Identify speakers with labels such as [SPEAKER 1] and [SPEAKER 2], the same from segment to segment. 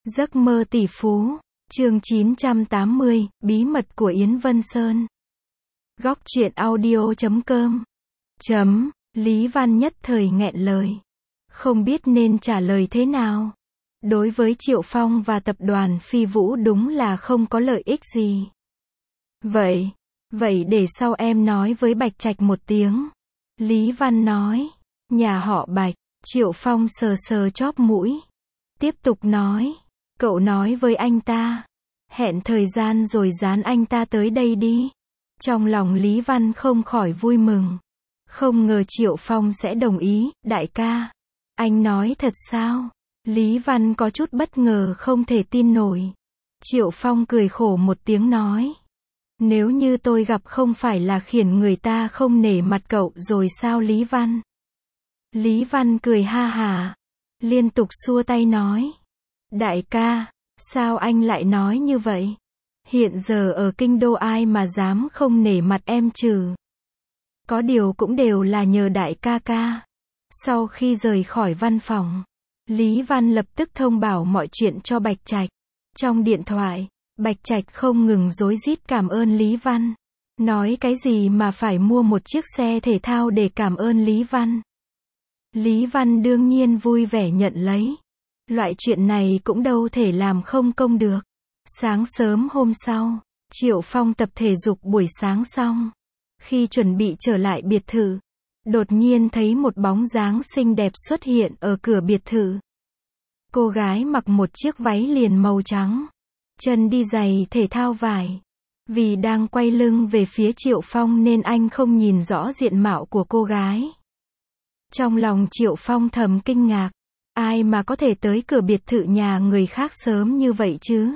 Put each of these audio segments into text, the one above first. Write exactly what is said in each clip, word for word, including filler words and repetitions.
[SPEAKER 1] Giấc mơ tỷ phú, chương chín trăm tám mươi, bí mật của Yến Vân Sơn. Góc truyện audio chấm com. Chấm, Lý Văn nhất thời nghẹn lời. Không biết nên trả lời thế nào. Đối với Triệu Phong và tập đoàn Phi Vũ đúng là không có lợi ích gì. Vậy, vậy để sau em nói với Bạch Trạch một tiếng. Lý Văn nói, nhà họ Bạch. Triệu Phong sờ sờ chóp mũi. Tiếp tục nói, cậu nói với anh ta. Hẹn thời gian rồi dán anh ta tới đây đi. Trong lòng Lý Văn không khỏi vui mừng. Không ngờ Triệu Phong sẽ đồng ý, đại ca. Anh nói thật sao? Lý Văn có chút bất ngờ không thể tin nổi. Triệu Phong cười khổ một tiếng nói. Nếu như tôi gặp không phải là khiến người ta không nể mặt cậu rồi sao Lý Văn? Lý Văn cười ha hả. Liên tục xua tay nói. Đại ca, sao anh lại nói như vậy? Hiện giờ ở kinh đô ai mà dám không nể mặt em chứ? Có điều cũng đều là nhờ đại ca ca. Sau khi rời khỏi văn phòng, Lý Văn lập tức thông báo mọi chuyện cho Bạch Trạch. Trong điện thoại, Bạch Trạch không ngừng rối rít cảm ơn Lý Văn. Nói cái gì mà phải mua một chiếc xe thể thao để cảm ơn Lý Văn. Lý Văn đương nhiên vui vẻ nhận lấy. Loại chuyện này cũng đâu thể làm không công được. Sáng sớm hôm sau, Triệu Phong tập thể dục buổi sáng xong. Khi chuẩn bị trở lại biệt thự, đột nhiên thấy một bóng dáng xinh đẹp xuất hiện ở cửa biệt thự. Cô gái mặc một chiếc váy liền màu trắng, chân đi giày thể thao vải. Vì đang quay lưng về phía Triệu Phong nên anh không nhìn rõ diện mạo của cô gái. Trong lòng Triệu Phong thầm kinh ngạc. Ai mà có thể tới cửa biệt thự nhà người khác sớm như vậy chứ?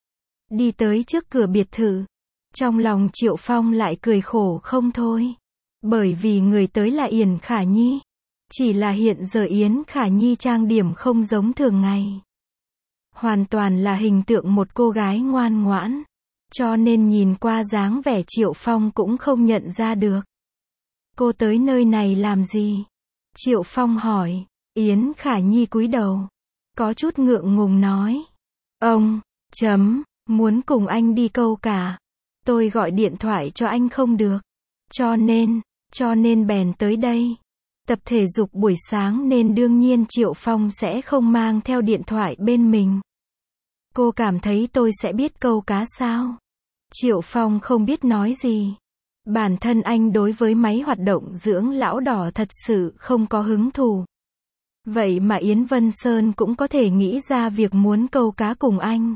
[SPEAKER 1] Đi tới trước cửa biệt thự. Trong lòng Triệu Phong lại cười khổ không thôi. Bởi vì người tới là Yến Khả Nhi. Chỉ là hiện giờ Yến Khả Nhi trang điểm không giống thường ngày. Hoàn toàn là hình tượng một cô gái ngoan ngoãn. Cho nên nhìn qua dáng vẻ Triệu Phong cũng không nhận ra được. Cô tới nơi này làm gì? Triệu Phong hỏi. Yến Khả Nhi cúi đầu. Có chút ngượng ngùng nói. Ông, chấm, muốn cùng anh đi câu cả. Tôi gọi điện thoại cho anh không được. Cho nên, cho nên bèn tới đây. Tập thể dục buổi sáng nên đương nhiên Triệu Phong sẽ không mang theo điện thoại bên mình. Cô cảm thấy tôi sẽ biết câu cá sao? Triệu Phong không biết nói gì. Bản thân anh đối với máy hoạt động dưỡng lão đỏ thật sự không có hứng thú. Vậy mà Yến Vân Sơn cũng có thể nghĩ ra việc muốn câu cá cùng anh.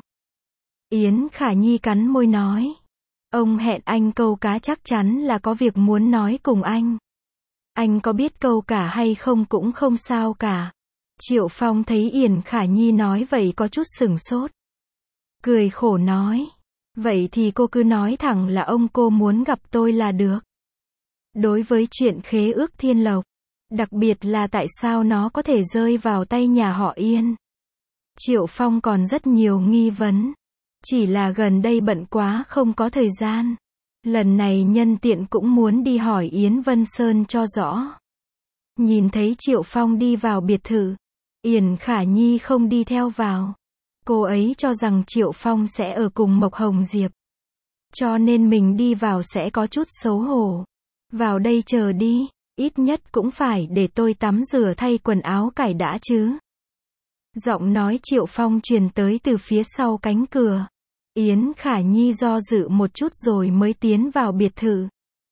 [SPEAKER 1] Yến Khả Nhi cắn môi nói. Ông hẹn anh câu cá chắc chắn là có việc muốn nói cùng anh. Anh có biết câu cả hay không cũng không sao cả. Triệu Phong thấy Yến Khả Nhi nói vậy có chút sửng sốt. Cười khổ nói. Vậy thì cô cứ nói thẳng là ông cô muốn gặp tôi là được. Đối với chuyện khế ước thiên lộc, đặc biệt là tại sao nó có thể rơi vào tay nhà họ Yến, Triệu Phong còn rất nhiều nghi vấn. Chỉ là gần đây bận quá không có thời gian. Lần này nhân tiện cũng muốn đi hỏi Yến Vân Sơn cho rõ. Nhìn thấy Triệu Phong đi vào biệt thự, Yến Khả Nhi không đi theo vào. Cô ấy cho rằng Triệu Phong sẽ ở cùng Mộc Hồng Diệp. Cho nên mình đi vào sẽ có chút xấu hổ. Vào đây chờ đi, ít nhất cũng phải để tôi tắm rửa thay quần áo cải đã chứ. Giọng nói Triệu Phong truyền tới từ phía sau cánh cửa. Yến Khả Nhi do dự một chút rồi mới tiến vào biệt thự.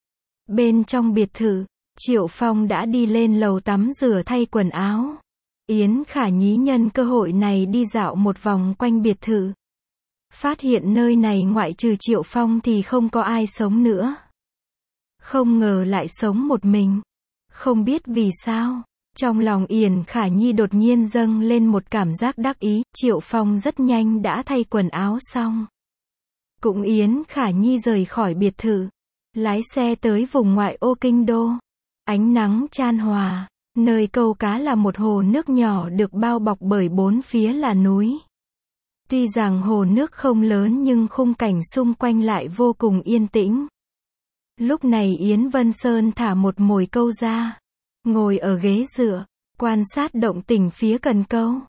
[SPEAKER 1] Bên trong biệt thự, Triệu Phong đã đi lên lầu tắm rửa thay quần áo. Yến Khả Nhi nhân cơ hội này đi dạo một vòng quanh biệt thự. Phát hiện nơi này ngoại trừ Triệu Phong thì không có ai sống nữa. Không ngờ lại sống một mình. Không biết vì sao, trong lòng Yến Khả Nhi đột nhiên dâng lên một cảm giác đắc ý. Triệu Phong rất nhanh đã thay quần áo xong. Cũng Yến Khả Nhi rời khỏi biệt thự, lái xe tới vùng ngoại ô kinh đô. Ánh nắng chan hòa, nơi câu cá là một hồ nước nhỏ được bao bọc bởi bốn phía là núi. Tuy rằng hồ nước không lớn nhưng khung cảnh xung quanh lại vô cùng yên tĩnh. Lúc này Yến Vân Sơn thả một mồi câu ra, ngồi ở ghế dựa, quan sát động tĩnh phía cần câu.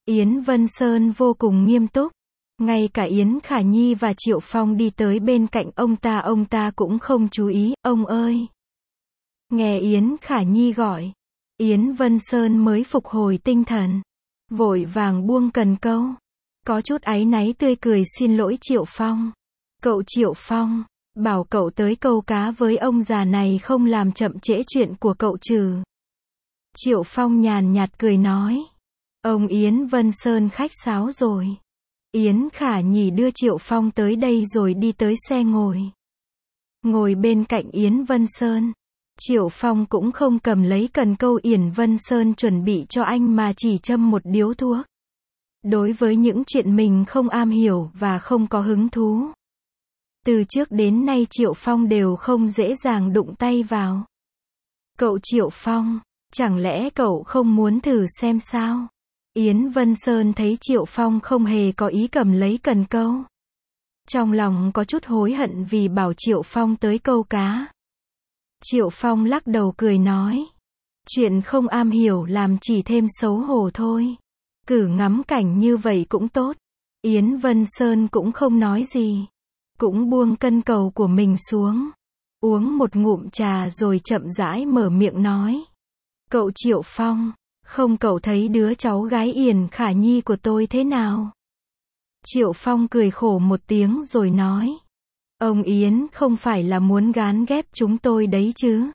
[SPEAKER 1] Yến Vân Sơn vô cùng nghiêm túc. Ngay cả Yến Khả Nhi và Triệu Phong đi tới bên cạnh ông ta ông ta cũng không chú ý, ông ơi. Nghe Yến Khả Nhi gọi, Yến Vân Sơn mới phục hồi tinh thần. Vội vàng buông cần câu. Có chút áy náy tươi cười xin lỗi Triệu Phong. Cậu Triệu Phong, bảo cậu tới câu cá với ông già này không làm chậm trễ chuyện của cậu trừ. Triệu Phong nhàn nhạt cười nói. Ông Yến Vân Sơn khách sáo rồi. Yến Khả Nhi đưa Triệu Phong tới đây rồi đi tới xe ngồi. Ngồi bên cạnh Yến Vân Sơn. Triệu Phong cũng không cầm lấy cần câu Yến Vân Sơn chuẩn bị cho anh mà chỉ châm một điếu thuốc. Đối với những chuyện mình không am hiểu và không có hứng thú. Từ trước đến nay Triệu Phong đều không dễ dàng đụng tay vào. Cậu Triệu Phong, chẳng lẽ cậu không muốn thử xem sao? Yến Vân Sơn thấy Triệu Phong không hề có ý cầm lấy cần câu. Trong lòng có chút hối hận vì bảo Triệu Phong tới câu cá. Triệu Phong lắc đầu cười nói. Chuyện không am hiểu làm chỉ thêm xấu hổ thôi. Cử ngắm cảnh như vậy cũng tốt. Yến Vân Sơn cũng không nói gì. Cũng buông cân cầu của mình xuống. Uống một ngụm trà rồi chậm rãi mở miệng nói. Cậu Triệu Phong, không cậu thấy đứa cháu gái Yến Khả Nhi của tôi thế nào? Triệu Phong cười khổ một tiếng rồi nói. Ông Yến không phải là muốn gán ghép chúng tôi đấy chứ?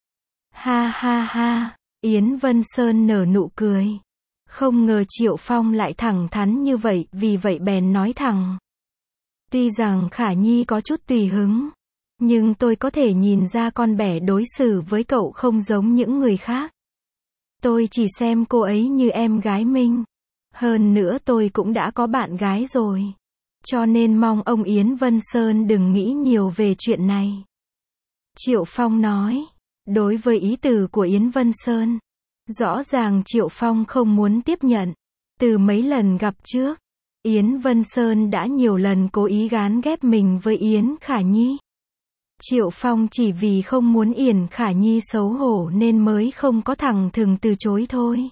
[SPEAKER 1] Ha ha ha, Yến Vân Sơn nở nụ cười. Không ngờ Triệu Phong lại thẳng thắn như vậy, vì vậy bèn nói thẳng. Tuy rằng Khả Nhi có chút tùy hứng, nhưng tôi có thể nhìn ra con bẻ đối xử với cậu không giống những người khác. Tôi chỉ xem cô ấy như em gái mình. Hơn nữa tôi cũng đã có bạn gái rồi. Cho nên mong ông Yến Vân Sơn đừng nghĩ nhiều về chuyện này. Triệu Phong nói. Đối với ý từ của Yến Vân Sơn, rõ ràng Triệu Phong không muốn tiếp nhận. Từ mấy lần gặp trước, Yến Vân Sơn đã nhiều lần cố ý gán ghép mình với Yến Khả Nhi. Triệu Phong chỉ vì không muốn Yến Khả Nhi xấu hổ nên mới không có thẳng thừng từ chối thôi.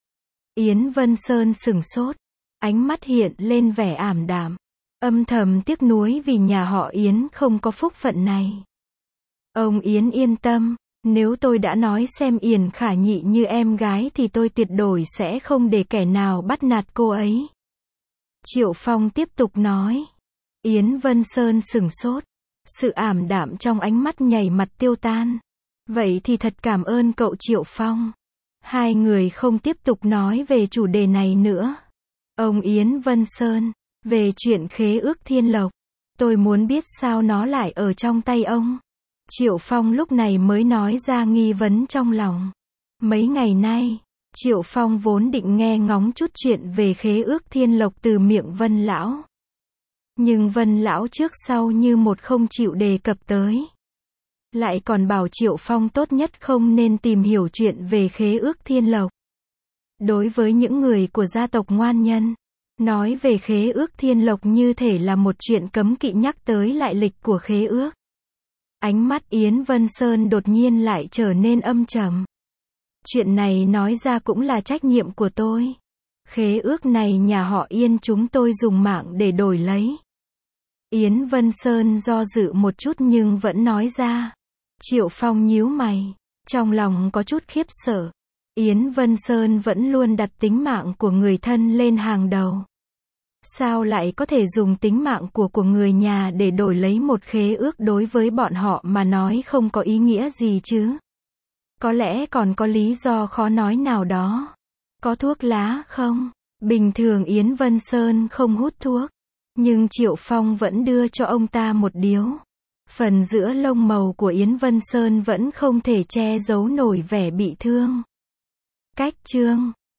[SPEAKER 1] Yến Vân Sơn sửng sốt, ánh mắt hiện lên vẻ ảm đạm, âm thầm tiếc nuối vì nhà họ Yến không có phúc phận này. Ông Yến yên tâm, nếu tôi đã nói xem Yến Khả Nhi như em gái thì tôi tuyệt đối sẽ không để kẻ nào bắt nạt cô ấy. Triệu Phong tiếp tục nói. Yến Vân Sơn sửng sốt, sự ảm đạm trong ánh mắt nhảy mặt tiêu tan. Vậy thì thật cảm ơn cậu Triệu Phong. Hai người không tiếp tục nói về chủ đề này nữa. Ông Yến Vân Sơn, về chuyện khế ước thiên lộc, tôi muốn biết sao nó lại ở trong tay ông. Triệu Phong lúc này mới nói ra nghi vấn trong lòng. Mấy ngày nay, Triệu Phong vốn định nghe ngóng chút chuyện về khế ước thiên lộc từ miệng Vân Lão. Nhưng Vân Lão trước sau như một không chịu đề cập tới. Lại còn bảo Triệu Phong tốt nhất không nên tìm hiểu chuyện về khế ước thiên lộc. Đối với những người của gia tộc Ngoan Nhân, nói về khế ước thiên lộc như thể là một chuyện cấm kỵ, nhắc tới lại lịch của khế ước. Ánh mắt Yến Vân Sơn đột nhiên lại trở nên âm trầm. Chuyện này nói ra cũng là trách nhiệm của tôi. Khế ước này nhà họ Yên chúng tôi dùng mạng để đổi lấy. Yến Vân Sơn do dự một chút nhưng vẫn nói ra. Triệu Phong nhíu mày, trong lòng có chút khiếp sợ. Yến Vân Sơn vẫn luôn đặt tính mạng của người thân lên hàng đầu. Sao lại có thể dùng tính mạng của của người nhà để đổi lấy một khế ước, đối với bọn họ mà nói không có ý nghĩa gì chứ? Có lẽ còn có lý do khó nói nào đó. Có thuốc lá không? Bình thường Yến Vân Sơn không hút thuốc, nhưng Triệu Phong vẫn đưa cho ông ta một điếu. Phần giữa lông màu của Yến Vân Sơn vẫn không thể che giấu nổi vẻ bị thương. Cách chương